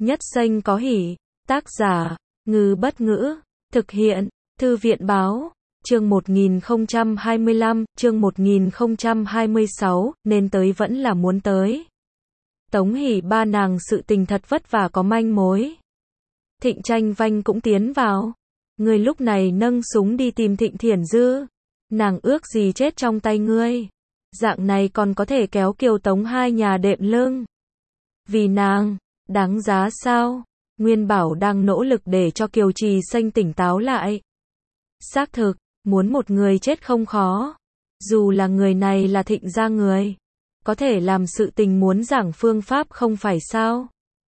Nhất Xanh có hỉ. Tác giả, Ngư Bất Ngữ. Thực hiện, Thư viện Báo. Chương 1025, chương 1026, nên tới vẫn là muốn tới. Tống Hỷ ba nàng sự tình thật vất vả có manh mối. Thịnh Tranh Vanh cũng tiến vào. Ngươi lúc này nâng súng đi tìm Thịnh Thiển Dư. Nàng ước gì chết trong tay ngươi. Dạng này còn có thể kéo Kiều Tống hai nhà đệm lưng. Vì nàng, đáng giá sao? Nguyên Bảo đang nỗ lực để cho Kiều Trì Xanh tỉnh táo lại. Xác thực, muốn một người chết không khó. Dù là người này là Thịnh gia người. Có thể làm sự tình muốn giảng phương pháp không phải sao?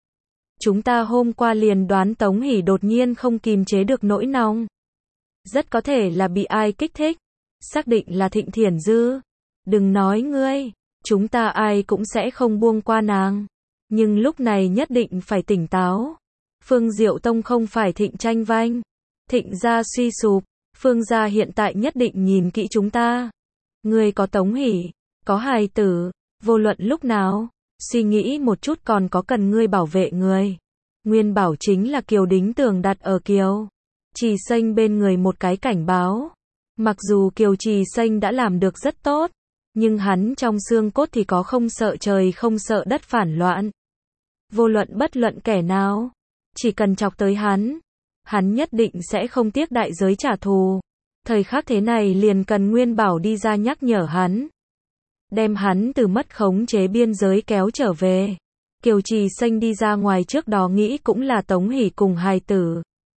Chúng ta hôm qua liền đoán Tống Hỷ đột nhiên không kìm chế được nỗi nóng. Rất có thể là bị ai kích thích. Xác định là Thịnh Thiển Dư. Đừng nói ngươi, chúng ta ai cũng sẽ không buông qua nàng. Nhưng lúc này nhất định phải tỉnh táo. Phương Diệu Tông không phải Thịnh Tranh Vanh. Thịnh gia suy sụp, Phương gia hiện tại nhất định nhìn kỹ chúng ta. Ngươi có Tống Hỷ, có hài tử, vô luận lúc nào, suy nghĩ một chút còn có cần ngươi bảo vệ người. Nguyên Bảo chính là Kiều Đính Tường đặt ở Kiều Trì Xanh bên người một cái cảnh báo. Mặc dù Kiều Trì Xanh đã làm được rất tốt, nhưng hắn trong xương cốt thì có không sợ trời không sợ đất phản loạn. Vô luận bất luận kẻ nào, chỉ cần chọc tới hắn nhất định sẽ không tiếc đại giới trả thù. Thời khắc thế này liền cần Nguyên Bảo đi ra nhắc nhở hắn. Đem hắn từ mất khống chế biên giới kéo trở về. Kiều Trì Xanh đi ra ngoài trước đó nghĩ cũng là Tống Hỷ cùng hài tử.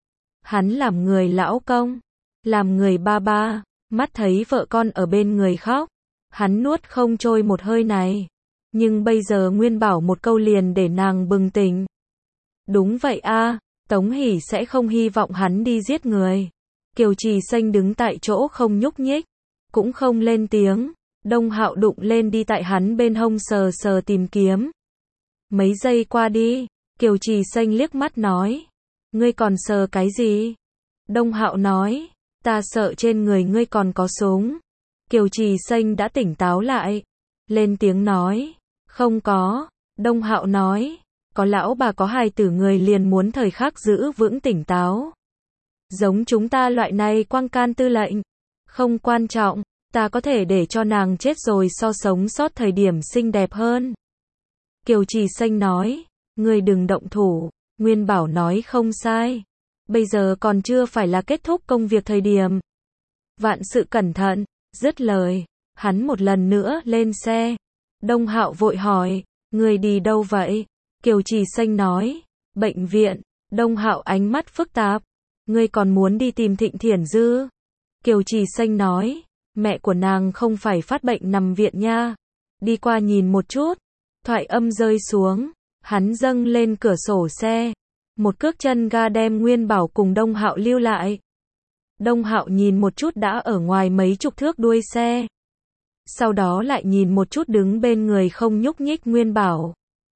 Hắn làm người lão công, làm người ba ba, mắt thấy vợ con ở bên người khóc. Hắn nuốt không trôi một hơi này. Nhưng bây giờ Nguyên Bảo một câu liền để nàng bừng tỉnh. Đúng vậy a, Tống Hỷ sẽ không hy vọng hắn đi giết người. Kiều Trì Xanh đứng tại chỗ không nhúc nhích, cũng không lên tiếng. Đông Hạo đụng lên đi tại hắn bên hông sờ sờ tìm kiếm. Mấy giây qua đi, Kiều Trì Xanh liếc mắt nói. Ngươi còn sờ cái gì? Đông Hạo nói, ta sợ trên người ngươi còn có súng. Kiều Trì Xanh đã tỉnh táo lại. Lên tiếng nói, không có. Đông Hạo nói, có lão bà có hài tử người liền muốn thời khắc giữ vững tỉnh táo. Giống chúng ta loại này quang can tư lệnh. Không quan trọng, ta có thể để cho nàng chết rồi so sống sót thời điểm xinh đẹp hơn. Kiều Trì Xanh nói, ngươi đừng động thủ. Nguyên Bảo nói không sai. Bây giờ còn chưa phải là kết thúc công việc thời điểm. Vạn sự cẩn thận. Dứt lời, hắn một lần nữa lên xe. Đông Hạo vội hỏi, người đi đâu vậy? Kiều Trì Xanh nói, bệnh viện. Đông Hạo ánh mắt phức tạp, ngươi còn muốn đi tìm Thịnh Thiển Dư? Kiều Trì Xanh nói, mẹ của nàng không phải phát bệnh nằm viện nha. Đi qua nhìn một chút. Thoại âm rơi xuống, hắn dâng lên cửa sổ xe. Một cước chân ga đem Nguyên Bảo cùng Đông Hạo lưu lại. Đông Hạo nhìn một chút đã ở ngoài mấy chục thước đuôi xe. Sau đó lại nhìn một chút đứng bên người không nhúc nhích Nguyên Bảo.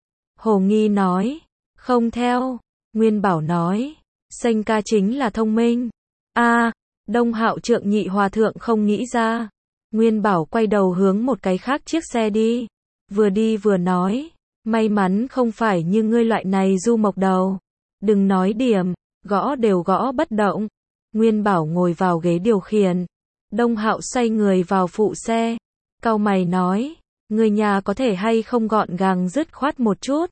Hồ nghi nói, không theo. Nguyên Bảo nói, Xanh ca chính là thông minh. Đông Hạo Trượng Nhị Hòa Thượng không nghĩ ra. Nguyên Bảo quay đầu hướng một cái khác chiếc xe đi. Vừa đi vừa nói, may mắn không phải như ngươi loại này du mộc đầu. Đừng nói điểm, gõ đều gõ bất động. Nguyên Bảo ngồi vào ghế điều khiển. Đông Hạo xoay người vào phụ xe. Cau mày nói, người nhà có thể hay không gọn gàng dứt khoát một chút.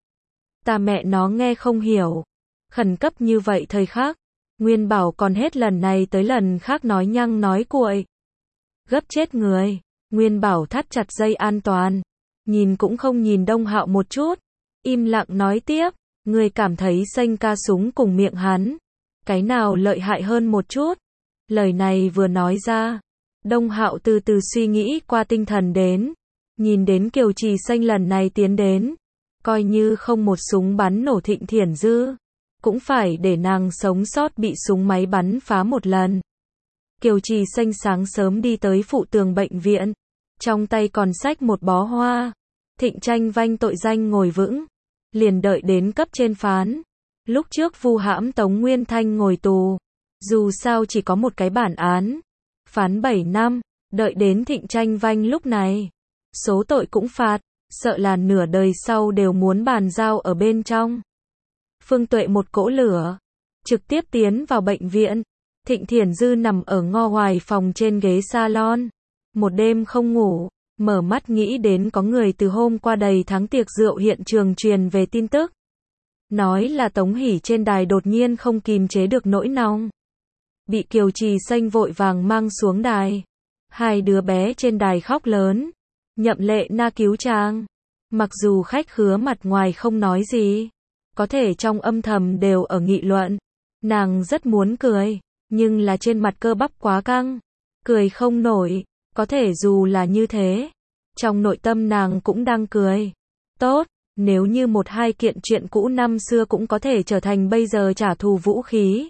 Ta mẹ nó nghe không hiểu. Khẩn cấp như vậy thời khắc. Nguyên Bảo còn hết lần này tới lần khác nói nhăng nói cuội. Gấp chết người. Nguyên Bảo thắt chặt dây an toàn. Nhìn cũng không nhìn Đông Hạo một chút. Im lặng nói tiếp, người cảm thấy Xanh ca súng cùng miệng hắn. Cái nào lợi hại hơn một chút? Lời này vừa nói ra. Đông Hạo từ từ suy nghĩ qua tinh thần đến. Nhìn đến Kiều Trì Xanh lần này tiến đến. Coi như không một súng bắn nổ Thịnh Thiển Dư. Cũng phải để nàng sống sót bị súng máy bắn phá một lần. Kiều Trì Xanh sáng sớm đi tới phụ tường bệnh viện. Trong tay còn xách một bó hoa. Thịnh Tranh Vanh tội danh ngồi vững. Liền đợi đến cấp trên phán. Lúc trước vu hãm Tống Nguyên Thanh ngồi tù. Dù sao chỉ có một cái bản án. Phán 7 năm. Đợi đến Thịnh Tranh Vanh lúc này. Số tội cũng phạt. Sợ là nửa đời sau đều muốn bàn giao ở bên trong. Phương Tuệ một cỗ lửa, trực tiếp tiến vào bệnh viện. Thịnh Thiển Dư nằm ở ngo ngoài phòng trên ghế salon, một đêm không ngủ, mở mắt nghĩ đến có người từ hôm qua đầy tháng tiệc rượu hiện trường truyền về tin tức. Nói là Tống Hỷ trên đài đột nhiên không kìm chế được nỗi nóng. Bị Kiều Trì Xanh vội vàng mang xuống đài. Hai đứa bé trên đài khóc lớn. Nhậm Lệ Na cứu chàng. Mặc dù khách khứa mặt ngoài không nói gì, có thể trong âm thầm đều ở nghị luận. Nàng rất muốn cười, nhưng là trên mặt cơ bắp quá căng. Cười không nổi, có thể dù là như thế. Trong nội tâm nàng cũng đang cười. Tốt, nếu như một hai kiện chuyện cũ năm xưa cũng có thể trở thành bây giờ trả thù vũ khí.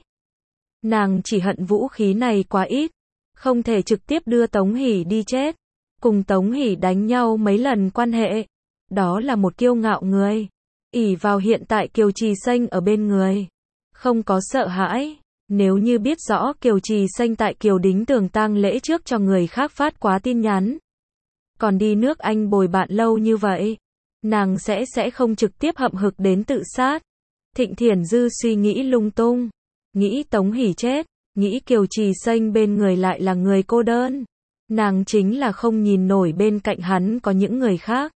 Nàng chỉ hận vũ khí này quá ít, không thể trực tiếp đưa Tống Hỷ đi chết. Cùng Tống Hỷ đánh nhau mấy lần quan hệ, đó là một kiêu ngạo người. Ỷ vào hiện tại Kiều Trì Xanh ở bên người, không có sợ hãi. Nếu như biết rõ Kiều Trì Xanh tại Kiều Đính Tường tang lễ trước cho người khác phát quá tin nhắn, còn đi nước Anh bồi bạn lâu như vậy, nàng sẽ không trực tiếp hậm hực đến tự sát. Thịnh Thiển Dư suy nghĩ lung tung, nghĩ Tống Hỷ chết, nghĩ Kiều Trì Xanh bên người lại là người cô đơn. Nàng chính là không nhìn nổi bên cạnh hắn có những người khác.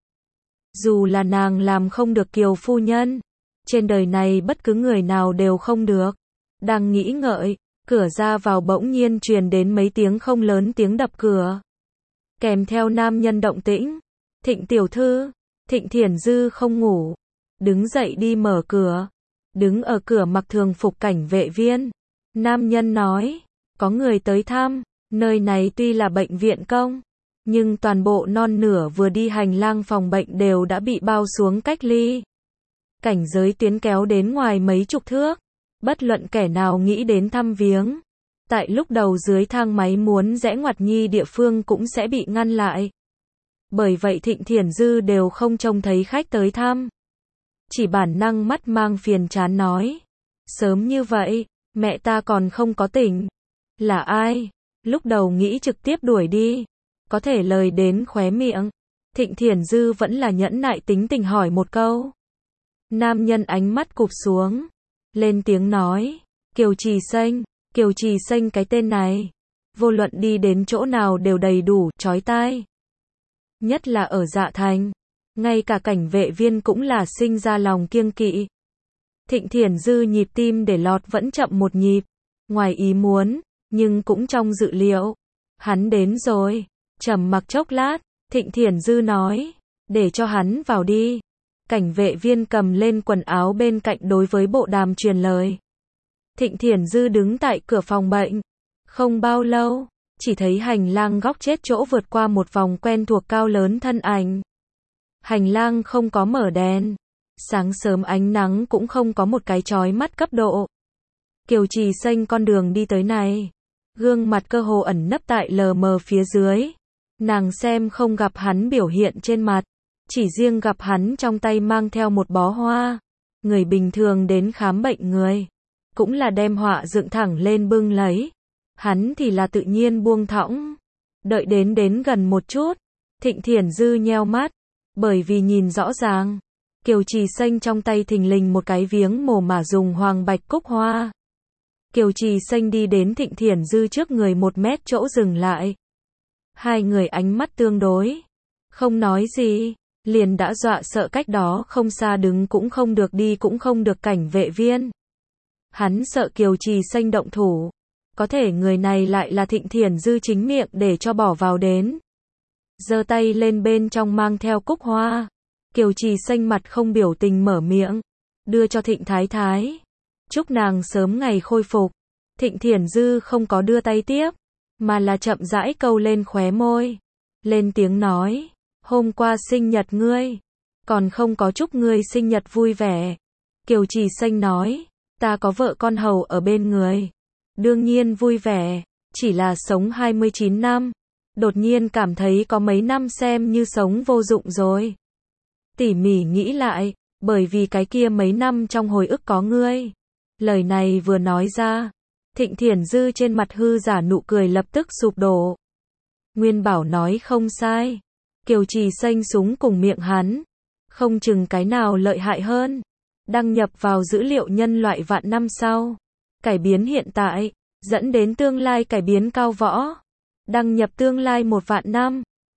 Dù là nàng làm không được Kiều phu nhân, trên đời này bất cứ người nào đều không được. Đang nghĩ ngợi, cửa ra vào bỗng nhiên truyền đến mấy tiếng không lớn tiếng đập cửa. Kèm theo nam nhân động tĩnh. Thịnh tiểu thư, Thịnh Thiển Dư không ngủ, đứng dậy đi mở cửa. Đứng ở cửa mặc thường phục cảnh vệ viên. Nam nhân nói, có người tới thăm, nơi này tuy là bệnh viện công, nhưng toàn bộ non nửa vừa đi hành lang phòng bệnh đều đã bị bao xuống cách ly. Cảnh giới tuyến kéo đến ngoài mấy chục thước. Bất luận kẻ nào nghĩ đến thăm viếng, tại lúc đầu dưới thang máy muốn rẽ ngoặt nhi địa phương cũng sẽ bị ngăn lại. Bởi vậy Thịnh Thiển Dư đều không trông thấy khách tới thăm. Chỉ bản năng mắt mang phiền chán nói, sớm như vậy, mẹ ta còn không có tỉnh. Là ai? Lúc đầu nghĩ trực tiếp đuổi đi, có thể lời đến khóe miệng. Thịnh Thiển Dư vẫn là nhẫn nại tính tình hỏi một câu. Nam nhân ánh mắt cụp xuống, lên tiếng nói, Kiều Trì Xanh cái tên này, vô luận đi đến chỗ nào đều đầy đủ, chói tai. Nhất là ở Dạ Thành, ngay cả cảnh vệ viên cũng là sinh ra lòng kiêng kỵ. Thịnh Thiển Dư nhịp tim để lọt vẫn chậm một nhịp, ngoài ý muốn, nhưng cũng trong dự liệu. Hắn đến rồi, trầm mặc chốc lát, Thịnh Thiển Dư nói, để cho hắn vào đi. Cảnh vệ viên cầm lên quần áo bên cạnh đối với bộ đàm truyền lời. Thịnh Thiển Dư đứng tại cửa phòng bệnh. Không bao lâu, chỉ thấy hành lang góc chết chỗ vượt qua một vòng quen thuộc cao lớn thân ảnh. Hành lang không có mở đèn. Sáng sớm ánh nắng cũng không có một cái chói mắt cấp độ. Kiều Trì Xanh con đường đi tới này. Gương mặt cơ hồ ẩn nấp tại lờ mờ phía dưới. Nàng xem không gặp hắn biểu hiện trên mặt. Chỉ riêng gặp hắn trong tay mang theo một bó hoa. Người bình thường đến khám bệnh người, cũng là đem họa dựng thẳng lên bưng lấy. Hắn thì là tự nhiên buông thõng. Đợi đến gần một chút, Thịnh Thiển Dư nheo mắt, bởi vì nhìn rõ ràng, Kiều Trì Xanh trong tay thình lình một cái viếng mồ mà dùng hoàng bạch cúc hoa. Kiều Trì Xanh đi đến Thịnh Thiển Dư trước người 1 mét chỗ dừng lại. Hai người ánh mắt tương đối, không nói gì, liền đã dọa sợ cách đó không xa đứng cũng không được đi cũng không được cảnh vệ viên. Hắn sợ Kiều Trì Xanh động thủ, có thể người này lại là Thịnh Thiển Dư chính miệng để cho bỏ vào đến. Giơ tay lên bên trong mang theo cúc hoa. Kiều Trì Xanh mặt không biểu tình mở miệng, đưa cho Thịnh Thái Thái. Chúc nàng sớm ngày khôi phục. Thịnh Thiển Dư không có đưa tay tiếp, mà là chậm rãi câu lên khóe môi. Lên tiếng nói, hôm qua sinh nhật ngươi, còn không có chúc ngươi sinh nhật vui vẻ. Kiều Trì Xanh nói, ta có vợ con hầu ở bên người. Đương nhiên vui vẻ, chỉ là sống 29 năm. Đột nhiên cảm thấy có mấy năm xem như sống vô dụng rồi. Tỉ mỉ nghĩ lại, bởi vì cái kia mấy năm trong hồi ức có ngươi. Lời này vừa nói ra, Thịnh Thiển Dư trên mặt hư giả nụ cười lập tức sụp đổ. Nguyên Bảo nói không sai. Kiều Trì Xanh súng cùng miệng hắn, không chừng cái nào lợi hại hơn. đăng nhập vào dữ liệu nhân loại vạn năm sau. Cải biến hiện tại, dẫn đến tương lai cải biến cao võ. Đăng nhập tương lai 1 vạn năm.